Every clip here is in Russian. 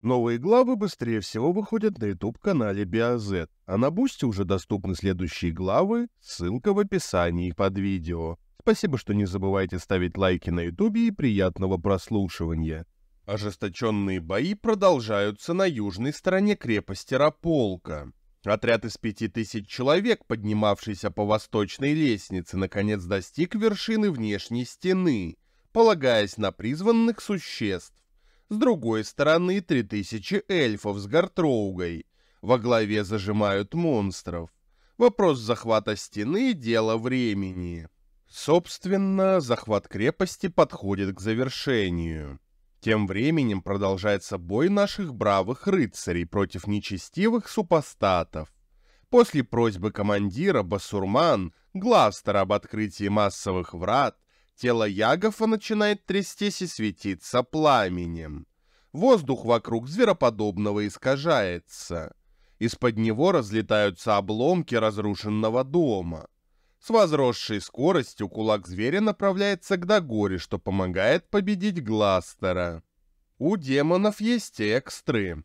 Новые главы быстрее всего выходят на YouTube-канале BioZ, а на Бусти уже доступны следующие главы, ссылка в описании под видео. Спасибо, что не забывайте ставить лайки на YouTube и приятного прослушивания. Ожесточенные бои продолжаются на южной стороне крепости Раполка. Отряд из 5000 человек, поднимавшийся по восточной лестнице, наконец достиг вершины внешней стены, полагаясь на призванных существ. С другой стороны 3000 эльфов с Гартроугой. Во главе зажимают монстров. Вопрос захвата стены — дело времени. Собственно, захват крепости подходит к завершению. Тем временем продолжается бой наших бравых рыцарей против нечестивых супостатов. После просьбы командира Басурман Гластера об открытии массовых врат, тело Ягофа начинает трястись и светиться пламенем. Воздух вокруг звероподобного искажается. Из-под него разлетаются обломки разрушенного дома. С возросшей скоростью кулак зверя направляется к Дагоре, что помогает победить Гластера. У демонов есть экстры.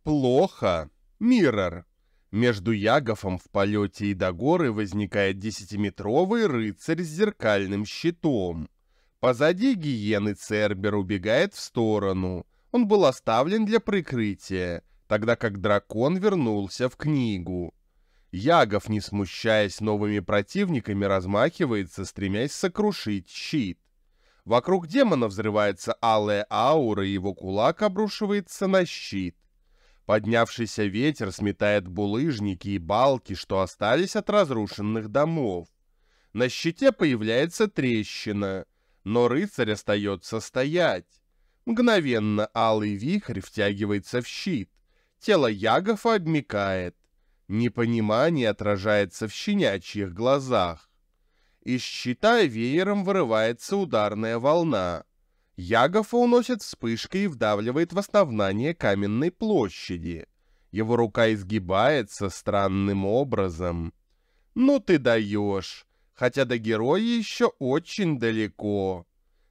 Плохо. Миррор. Между Ягофом в полете и Дагорой возникает 10-метровый рыцарь с зеркальным щитом. Позади гиены Цербер убегает в сторону. Он был оставлен для прикрытия, тогда как дракон вернулся в книгу. Ягоф, не смущаясь новыми противниками, размахивается, стремясь сокрушить щит. Вокруг демона взрывается алая аура, и его кулак обрушивается на щит. Поднявшийся ветер сметает булыжники и балки, что остались от разрушенных домов. На щите появляется трещина, но рыцарь остается стоять. Мгновенно алый вихрь втягивается в щит. Тело Ягофа обмякает. Непонимание отражается в щенячьих глазах. Из щита веером вырывается ударная волна. Ягофа уносит вспышкой и вдавливает в основание каменной площади. Его рука изгибается странным образом. Ну ты даешь, хотя до героя еще очень далеко.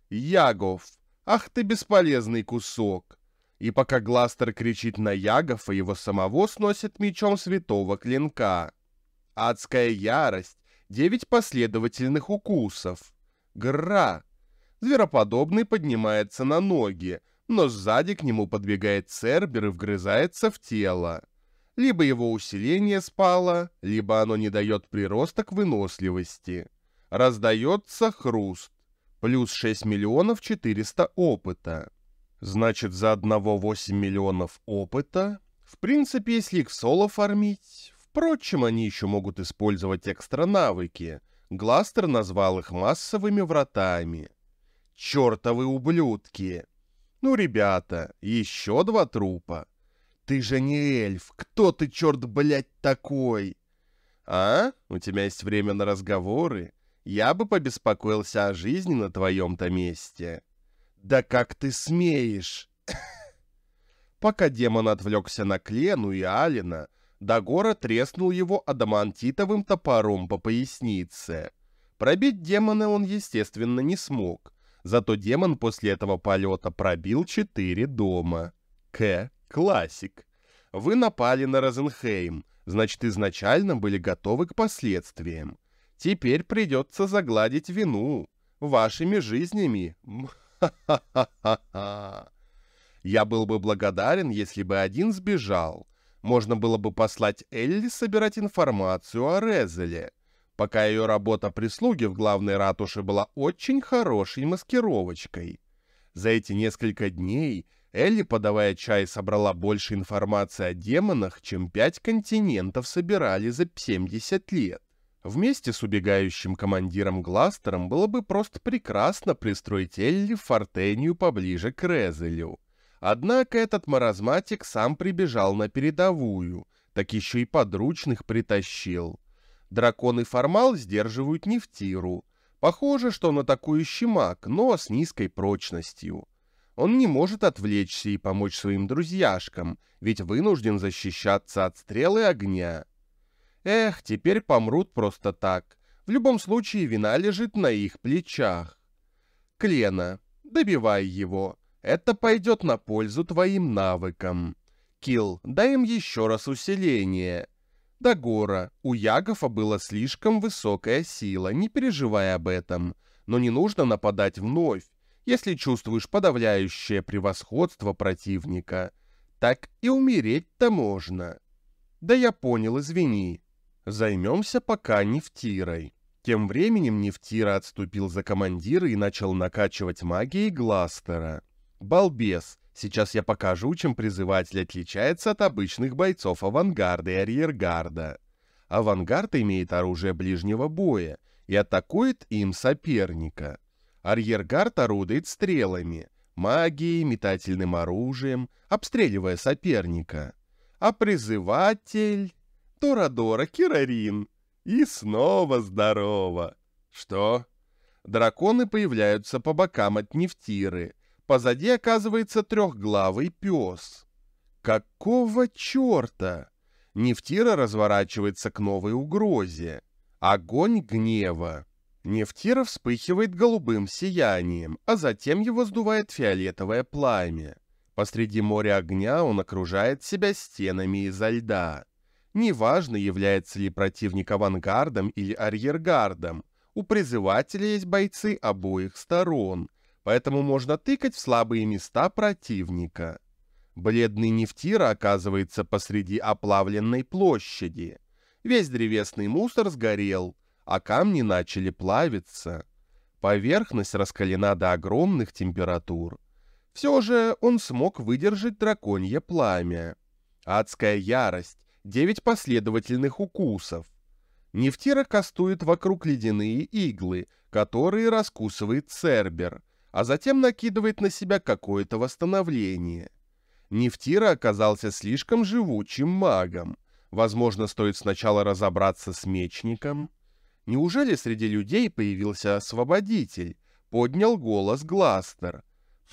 Ягоф, ах ты бесполезный кусок. И пока Гластер кричит на Ягофа, его самого сносит мечом святого клинка. Адская ярость, 9 последовательных укусов. Гра! Звероподобный поднимается на ноги, но сзади к нему подбегает Цербер и вгрызается в тело. Либо его усиление спало, либо оно не дает прироста к выносливости. Раздается хруст. Плюс 6 миллионов 400 опыта. Значит, за одного 8 миллионов опыта. В принципе, если их в соло фармить. Впрочем, они еще могут использовать экстра навыки. Гластер назвал их массовыми вратами. Чертовы ублюдки! Ну, ребята, еще 2 трупа. Ты же не эльф. Кто ты, черт, блядь, такой? А? У тебя есть время на разговоры? Я бы побеспокоился о жизни на твоем-то месте. Да как ты смеешь? Пока демон отвлекся на Клену и Алина, Дагора треснул его адамантитовым топором по пояснице. Пробить демона он, естественно, не смог. Зато демон после этого полета пробил 4 дома. Классик. Вы напали на Розенхейм, значит, изначально были готовы к последствиям. Теперь придется загладить вину вашими жизнями. Ха-ха-ха-ха. Я был бы благодарен, если бы один сбежал. Можно было бы послать Элли собирать информацию о Резеле, пока ее работа прислуги в главной ратуше была очень хорошей маскировочкой. За эти несколько дней Элли, подавая чай, собрала больше информации о демонах, чем 5 континентов собирали за 70 лет. Вместе с убегающим командиром Гластером было бы просто прекрасно пристроить Элли в Фортению поближе к Резелю. Однако этот маразматик сам прибежал на передовую, так еще и подручных притащил. Дракон и Формал сдерживают Нефтиру. Похоже, что он атакующий маг, но с низкой прочностью. Он не может отвлечься и помочь своим друзьяшкам, ведь вынужден защищаться от стрелы огня. Эх, теперь помрут просто так. В любом случае вина лежит на их плечах. Клена, добивай его. Это пойдет на пользу твоим навыкам. Килл, дай им еще раз усиление. Дагора, у Ягофа была слишком высокая сила, не переживай об этом. Но не нужно нападать вновь, если чувствуешь подавляющее превосходство противника. Так и умереть-то можно. Да я понял, извини. Займемся пока Нефтирой. Тем временем Нефтира отступил за командира и начал накачивать магией Гластера. Балбес, сейчас я покажу, чем призыватель отличается от обычных бойцов авангарда и арьергарда. Авангард имеет оружие ближнего боя и атакует им соперника. Арьергард орудует стрелами, магией, метательным оружием, обстреливая соперника. А призыватель... Торадора Кирарин. И снова здорово. Что? Драконы появляются по бокам от Нефтиры. Позади оказывается трехглавый пес. Какого черта? Нефтира разворачивается к новой угрозе. Огонь гнева. Нефтира вспыхивает голубым сиянием, а затем его сдувает фиолетовое пламя. Посреди моря огня он окружает себя стенами изо льда. Неважно, является ли противник авангардом или арьергардом, у призывателя есть бойцы обоих сторон, поэтому можно тыкать в слабые места противника. Бледный Нефтира оказывается посреди оплавленной площади. Весь древесный мусор сгорел, а камни начали плавиться. Поверхность раскалена до огромных температур. Все же он смог выдержать драконье пламя. Адская ярость. 9 последовательных укусов. Нефтира кастует вокруг ледяные иглы, которые раскусывает Цербер, а затем накидывает на себя какое-то восстановление. Нефтира оказался слишком живучим магом. Возможно, стоит сначала разобраться с мечником. Неужели среди людей появился освободитель? Поднял голос Гластер.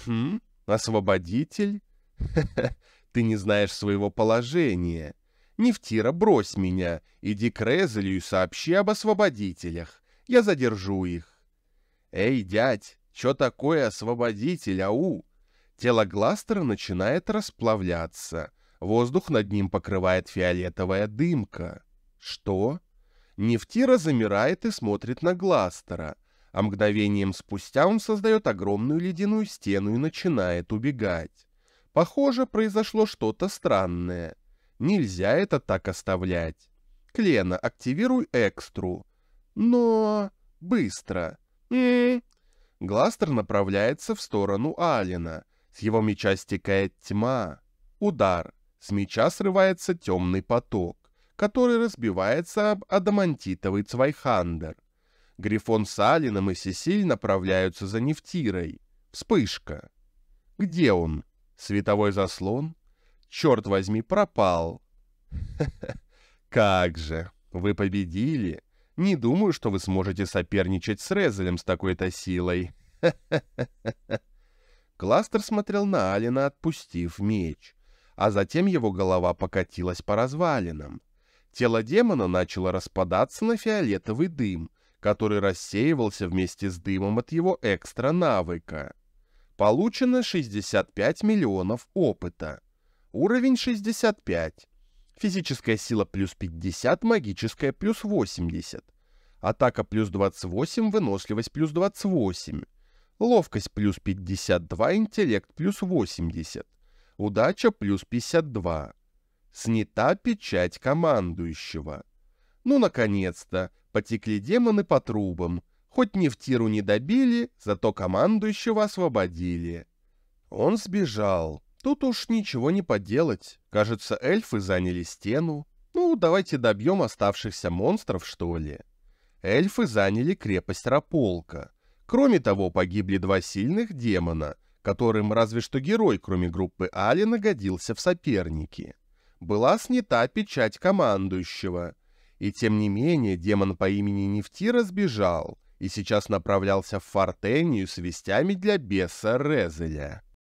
Освободитель? Ты не знаешь своего положения. Нефтира, брось меня, иди к Резелю и сообщи об освободителях. Я задержу их. Эй, дядь, чё такое освободитель, ау? Тело Гластера начинает расплавляться. Воздух над ним покрывает фиолетовая дымка. Что? Нефтира замирает и смотрит на Гластера, а мгновением спустя он создает огромную ледяную стену и начинает убегать. Похоже, произошло что-то странное. Нельзя это так оставлять. Клена, активируй экстру. Но... быстро. Гластер направляется в сторону Алина. С его меча стекает тьма. Удар. С меча срывается темный поток, который разбивается об адамантитовый Цвайхандер. Грифон с Алином и Сесиль направляются за Нефтирой. Вспышка. Где он? Световой заслон? Черт возьми, пропал. Как же, вы победили. Не думаю, что вы сможете соперничать с Резелем с такой-то силой. Гластер смотрел на Алина, отпустив меч, а затем его голова покатилась по развалинам. Тело демона начало распадаться на фиолетовый дым, который рассеивался вместе с дымом от его экстра-навыка. Получено 65 миллионов опыта. Уровень 65. Физическая сила плюс 50, магическая плюс 80. Атака плюс 28, выносливость плюс 28. Ловкость плюс 52, интеллект плюс 80. Удача плюс 52. Снята печать командующего. Ну, наконец-то, потекли демоны по трубам. Хоть Нефтиру не добили, зато командующего освободили. Он сбежал. Тут уж ничего не поделать. Кажется, эльфы заняли стену. Ну, давайте добьем оставшихся монстров, что ли. Эльфы заняли крепость Раполка. Кроме того, погибли 2 сильных демона, которым разве что герой, кроме группы Алина, годился в соперники. Была снята печать командующего. И тем не менее, демон по имени Нефтира сбежал и сейчас направлялся в Фортению с вестями для беса Резеля.